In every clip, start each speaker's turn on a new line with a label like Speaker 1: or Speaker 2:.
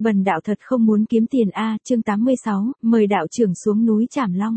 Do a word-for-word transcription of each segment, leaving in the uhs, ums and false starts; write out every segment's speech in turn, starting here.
Speaker 1: Bần đạo thật không muốn kiếm tiền a, chương tám mươi sáu, mời đạo trưởng xuống núi Trảm Long.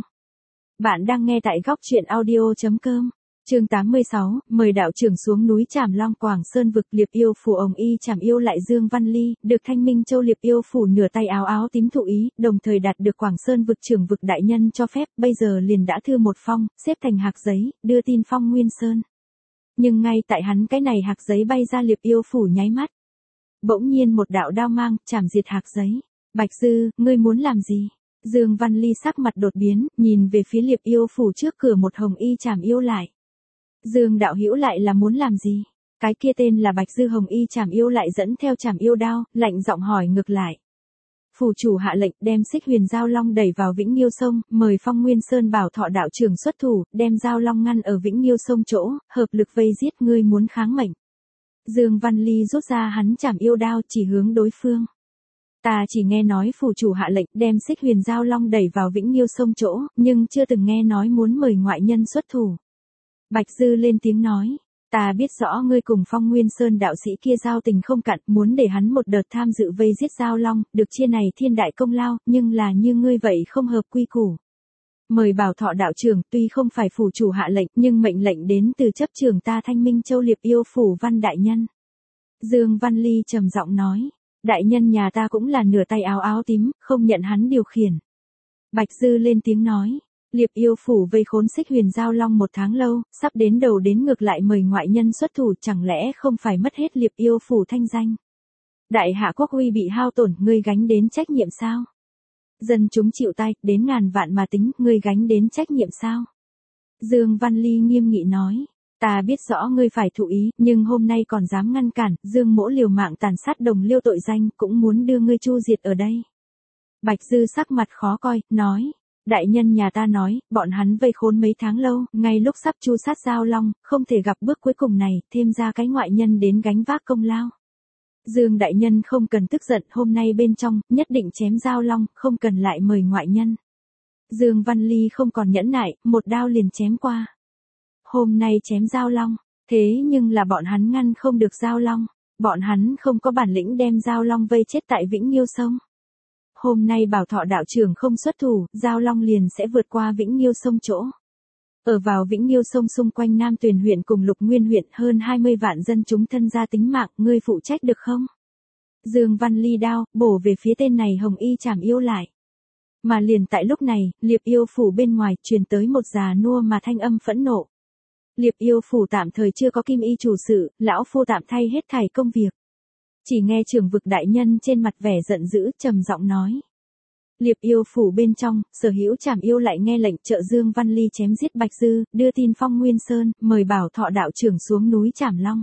Speaker 1: Bạn đang nghe tại góc truyện audio chấm com. Chương tám mươi sáu, mời đạo trưởng xuống núi Trảm Long. Quảng Sơn vực Liệp Yêu phủ ồng y Trảm Yêu lại Dương Văn Ly, được Thanh Minh Châu Liệp Yêu phủ nửa tay áo áo tím thụ ý, đồng thời đạt được Quảng Sơn vực trưởng vực đại nhân cho phép, bây giờ liền đã thư một phong, xếp thành hạc giấy, đưa tin Phong Nguyên Sơn. Nhưng ngay tại hắn cái này hạc giấy bay ra Liệp Yêu phủ nháy mắt, bỗng nhiên một đạo đao mang, chảm diệt hạc giấy. Bạch Dư, ngươi muốn làm gì? Dương Văn Ly sắc mặt đột biến, nhìn về phía Liệp Yêu phủ trước cửa một hồng y Trảm Yêu lại. Dương đạo hữu lại là muốn làm gì? Cái kia tên là Bạch Dư hồng y Trảm Yêu lại dẫn theo Trảm Yêu đao, lạnh giọng hỏi ngược lại. Phủ chủ hạ lệnh đem Xích Huyền Giao Long đẩy vào Vĩnh Nghiêu sông, mời Phong Nguyên Sơn Bảo Thọ đạo trưởng xuất thủ, đem Giao Long ngăn ở Vĩnh Nghiêu sông chỗ, hợp lực vây giết, ngươi muốn kháng mệnh. Dương Văn Ly rút ra hắn Trảm Yêu đao chỉ hướng đối phương. Ta chỉ nghe nói phủ chủ hạ lệnh đem Xích Huyền Giao Long đẩy vào Vĩnh Nghiêu sông chỗ, nhưng chưa từng nghe nói muốn mời ngoại nhân xuất thủ. Bạch Dư lên tiếng nói, ta biết rõ ngươi cùng Phong Nguyên Sơn đạo sĩ kia giao tình không cạn, muốn để hắn một đợt tham dự vây giết Giao Long, được chia này thiên đại công lao, nhưng là như ngươi vậy không hợp quy củ. Mời Bảo Thọ đạo trưởng, tuy không phải phủ chủ hạ lệnh, nhưng mệnh lệnh đến từ chấp trưởng ta Thanh Minh Châu Liệp Yêu phủ Văn đại nhân. Dương Văn Ly trầm giọng nói, đại nhân nhà ta cũng là nửa tay áo áo tím, không nhận hắn điều khiển. Bạch Dư lên tiếng nói, Liệp Yêu phủ vây khốn Xích Huyền Giao Long một tháng lâu, sắp đến đầu đến ngược lại mời ngoại nhân xuất thủ, chẳng lẽ không phải mất hết Liệp Yêu phủ thanh danh. Đại hạ quốc uy bị hao tổn, ngươi gánh đến trách nhiệm sao? Dân chúng chịu tay, đến ngàn vạn mà tính, ngươi gánh đến trách nhiệm sao? Dương Văn Ly nghiêm nghị nói, ta biết rõ ngươi phải thụ ý, nhưng hôm nay còn dám ngăn cản, Dương mỗ liều mạng tàn sát đồng liêu tội danh, cũng muốn đưa ngươi chu diệt ở đây. Bạch Dư sắc mặt khó coi, nói, đại nhân nhà ta nói, bọn hắn vây khốn mấy tháng lâu, ngay lúc sắp chu sát Giao Long, không thể gặp bước cuối cùng này, thêm ra cái ngoại nhân đến gánh vác công lao. Dương đại nhân không cần tức giận, hôm nay bên trong, nhất định chém Giao Long, không cần lại mời ngoại nhân. Dương Văn Ly không còn nhẫn nại, một đao liền chém qua. Hôm nay chém Giao Long, thế nhưng là bọn hắn ngăn không được Giao Long, bọn hắn không có bản lĩnh đem Giao Long vây chết tại Vĩnh Nghiêu sông. Hôm nay Bảo Thọ đạo trưởng không xuất thủ, Giao Long liền sẽ vượt qua Vĩnh Nghiêu sông chỗ. Ở vào Vĩnh Nghiêu sông xung quanh Nam Tuyền huyện cùng Lục Nguyên huyện hơn hai mươi vạn dân chúng thân gia tính mạng, ngươi phụ trách được không? Dương Văn Ly đao, bổ về phía tên này hồng y Trảm Yêu lại. Mà liền tại lúc này, Liệp Yêu phủ bên ngoài truyền tới một già nua mà thanh âm phẫn nộ. Liệp Yêu phủ tạm thời chưa có kim y chủ sự, lão phu tạm thay hết thảy công việc. Chỉ nghe trưởng vực đại nhân trên mặt vẻ giận dữ, trầm giọng nói. Liệp Yêu phủ bên trong, sở hữu Trảm Yêu lại nghe lệnh trợ Dương Văn Ly chém giết Bạch Dư, đưa tin Phong Nguyên Sơn, mời Bảo Thọ đạo trưởng xuống núi Trảm Long.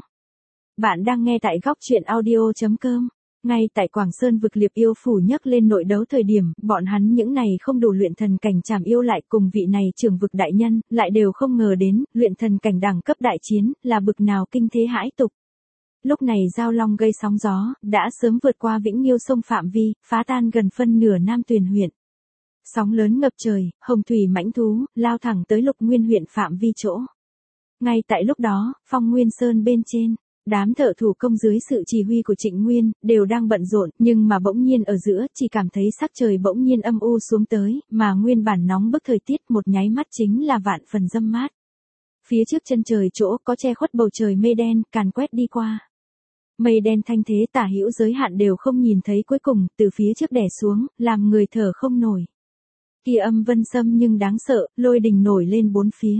Speaker 1: Bạn đang nghe tại góc truyện audio chấm com. Ngay tại Quảng Sơn vực Liệp Yêu phủ nhấc lên nội đấu thời điểm, bọn hắn những này không đủ luyện thần cảnh Trảm Yêu lại cùng vị này trưởng vực đại nhân, lại đều không ngờ đến, luyện thần cảnh đẳng cấp đại chiến, là bực nào kinh thế hãi tục. Lúc này Giao Long gây sóng gió, đã sớm vượt qua Vĩnh Nghiêu sông phạm vi, phá tan gần phân nửa Nam Tuyền huyện. Sóng lớn ngập trời, hồng thủy mãnh thú, lao thẳng tới Lục Nguyên huyện phạm vi chỗ. Ngay tại lúc đó, Phong Nguyên Sơn bên trên, đám thợ thủ công dưới sự chỉ huy của Trịnh Nguyên, đều đang bận rộn, nhưng mà bỗng nhiên ở giữa, chỉ cảm thấy sắc trời bỗng nhiên âm u xuống tới, mà nguyên bản nóng bức thời tiết một nháy mắt chính là vạn phần râm mát. Phía trước chân trời chỗ có che khuất bầu trời mây đen, càn quét đi qua. Mây đen thanh thế tả hữu giới hạn đều không nhìn thấy cuối cùng, từ phía trước đè xuống, làm người thở không nổi. Kia âm vân sâm nhưng đáng sợ, lôi đình nổi lên bốn phía.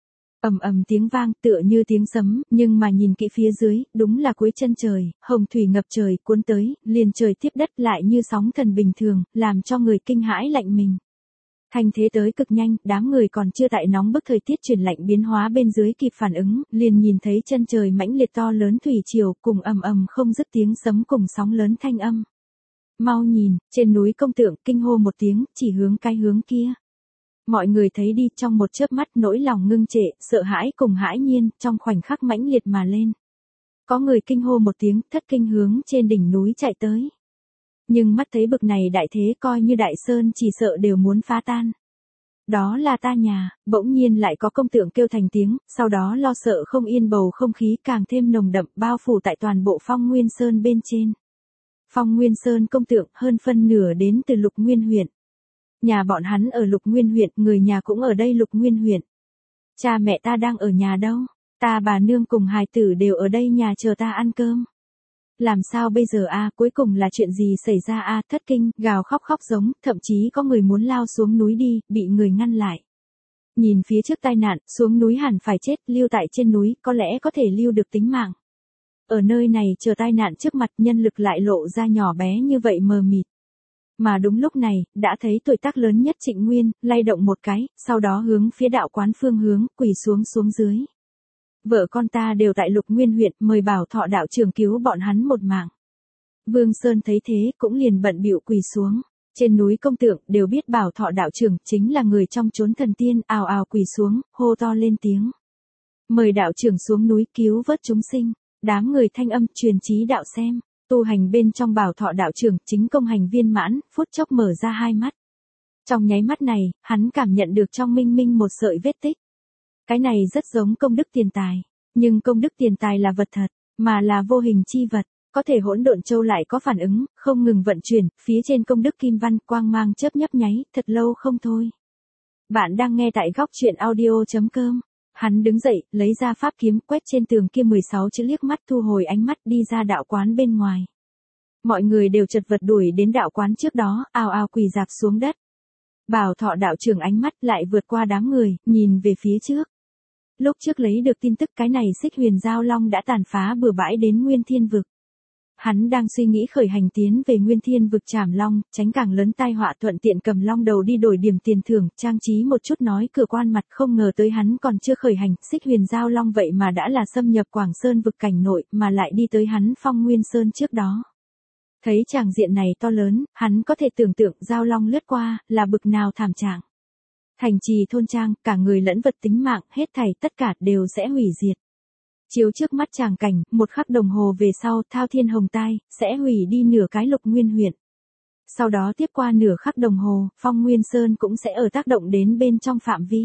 Speaker 1: Ầm ầm tiếng vang tựa như tiếng sấm, nhưng mà nhìn kỹ phía dưới, đúng là cuối chân trời, hồng thủy ngập trời cuốn tới, liền trời tiếp đất lại như sóng thần bình thường, làm cho người kinh hãi lạnh mình. Thành thế tới cực nhanh, đám người còn chưa tại nóng bức thời tiết chuyển lạnh biến hóa bên dưới kịp phản ứng, liền nhìn thấy chân trời mãnh liệt to lớn thủy triều, cùng ầm ầm không dứt tiếng sấm cùng sóng lớn thanh âm. Mau nhìn, trên núi Công Tượng, kinh hô một tiếng, chỉ hướng cái hướng kia. Mọi người thấy đi, trong một chớp mắt nỗi lòng ngưng trệ, sợ hãi cùng hãi nhiên, trong khoảnh khắc mãnh liệt mà lên. Có người kinh hô một tiếng, thất kinh hướng trên đỉnh núi chạy tới. Nhưng mắt thấy bực này đại thế coi như đại sơn chỉ sợ đều muốn phá tan. Đó là ta nhà, bỗng nhiên lại có Công Tượng kêu thành tiếng, sau đó lo sợ không yên bầu không khí càng thêm nồng đậm bao phủ tại toàn bộ Phong Nguyên Sơn bên trên. Phong Nguyên Sơn công tượng hơn phân nửa đến từ Lục Nguyên huyện. Nhà bọn hắn ở Lục Nguyên huyện, người nhà cũng ở đây Lục Nguyên huyện. Cha mẹ ta đang ở nhà đâu? Ta bà nương cùng hài tử đều ở đây nhà chờ ta ăn cơm. Làm sao bây giờ a, cuối cùng là chuyện gì xảy ra a? Thất kinh, gào khóc khóc giống, thậm chí có người muốn lao xuống núi đi, bị người ngăn lại. Nhìn phía trước tai nạn, xuống núi hẳn phải chết, lưu tại trên núi, có lẽ có thể lưu được tính mạng. Ở nơi này chờ tai nạn trước mặt, nhân lực lại lộ ra nhỏ bé như vậy mờ mịt. Mà đúng lúc này, đã thấy tuổi tác lớn nhất Trịnh Nguyên, lay động một cái, sau đó hướng phía đạo quán phương hướng, quỳ xuống xuống dưới. Vợ con ta đều tại Lục Nguyên huyện, mời Bảo Thọ đạo trưởng cứu bọn hắn một mạng. Vương Sơn thấy thế, cũng liền bận bịu quỳ xuống. Trên núi công tượng, đều biết Bảo Thọ đạo trưởng, chính là người trong chốn thần tiên, ào ào quỳ xuống, hô to lên tiếng. Mời đạo trưởng xuống núi cứu vớt chúng sinh. Đám người thanh âm truyền trí đạo xem. Tu hành bên trong Bảo Thọ đạo trưởng, chính công hành viên mãn, phút chốc mở ra hai mắt. Trong nháy mắt này, hắn cảm nhận được trong minh minh một sợi vết tích. Cái này rất giống công đức tiền tài, nhưng công đức tiền tài là vật thật, mà là vô hình chi vật, có thể hỗn độn châu lại có phản ứng, không ngừng vận chuyển, phía trên công đức kim văn quang mang chớp nhấp nháy, thật lâu không thôi. Bạn đang nghe tại góc truyện audio chấm com. Hắn đứng dậy, lấy ra pháp kiếm, quét trên tường kia mười sáu chữ, liếc mắt thu hồi ánh mắt, đi ra đạo quán bên ngoài. Mọi người đều chật vật đuổi đến đạo quán trước đó, ào ào quỳ dạp xuống đất. Bảo Thọ đạo trưởng ánh mắt lại vượt qua đám người, nhìn về phía trước. Lúc trước lấy được tin tức cái này Xích Huyền Giao Long đã tàn phá bừa bãi đến Nguyên Thiên vực. Hắn đang suy nghĩ khởi hành tiến về Nguyên Thiên vực trảm long, tránh càng lớn tai họa, thuận tiện cầm long đầu đi đổi điểm tiền thưởng, trang trí một chút nói cửa quan mặt, không ngờ tới hắn còn chưa khởi hành, Xích Huyền Giao Long vậy mà đã là xâm nhập Quảng Sơn vực cảnh nội, mà lại đi tới hắn Phong Nguyên Sơn trước đó. Thấy tràng diện này to lớn, hắn có thể tưởng tượng Giao Long lướt qua, là bực nào thảm trạng. Thành trì thôn trang, cả người lẫn vật tính mạng, hết thảy tất cả đều sẽ hủy diệt. Chiếu trước mắt tràng cảnh, một khắc đồng hồ về sau, Thao Thiên Hồng Tai, sẽ hủy đi nửa cái Lục Nguyên huyện. Sau đó tiếp qua nửa khắc đồng hồ, Phong Nguyên Sơn cũng sẽ ở tác động đến bên trong phạm vi.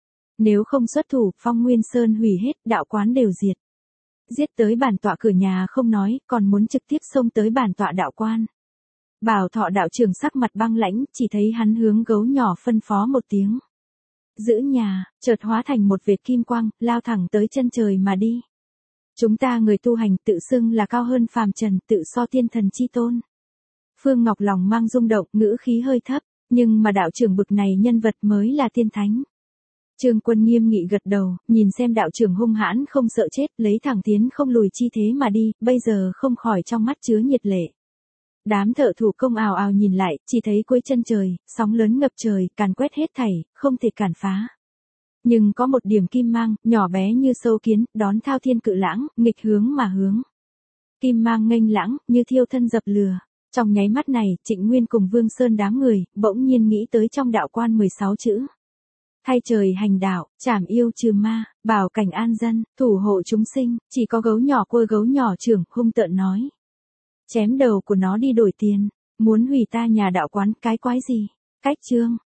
Speaker 1: Nếu không xuất thủ, Phong Nguyên Sơn hủy hết, đạo quán đều diệt. Giết tới bản tọa cửa nhà không nói, còn muốn trực tiếp xông tới bản tọa đạo quan. Bảo Thọ đạo trưởng sắc mặt băng lãnh, chỉ thấy hắn hướng gấu nhỏ phân phó một tiếng. Giữ nhà, chợt hóa thành một vệt kim quang, lao thẳng tới chân trời mà đi. Chúng ta người tu hành tự xưng là cao hơn phàm trần, tự so tiên thần chi tôn. Phương Ngọc lòng mang rung động, ngữ khí hơi thấp, nhưng mà đạo trưởng bực này nhân vật mới là tiên thánh. Trương Quân nghiêm nghị gật đầu, nhìn xem đạo trưởng hung hãn không sợ chết, lấy thẳng tiến không lùi chi thế mà đi, bây giờ không khỏi trong mắt chứa nhiệt lệ. Đám thợ thủ công ào ào nhìn lại, chỉ thấy cuối chân trời, sóng lớn ngập trời, càn quét hết thảy, không thể cản phá. Nhưng có một điểm kim mang, nhỏ bé như sâu kiến, đón Thao Thiên cự lãng, nghịch hướng mà hướng. Kim mang nghênh lãng, như thiêu thân dập lửa. Trong nháy mắt này, Trịnh Nguyên cùng Vương Sơn đám người, bỗng nhiên nghĩ tới trong đạo quan mười sáu chữ. Thay trời hành đạo, trảm yêu trừ ma, bảo cảnh an dân, thủ hộ chúng sinh, chỉ có gấu nhỏ quơ gấu nhỏ trưởng, hung tợn nói. Chém đầu của nó đi đổi tiền, muốn hủy ta nhà đạo quán, cái quái gì? Cách chương.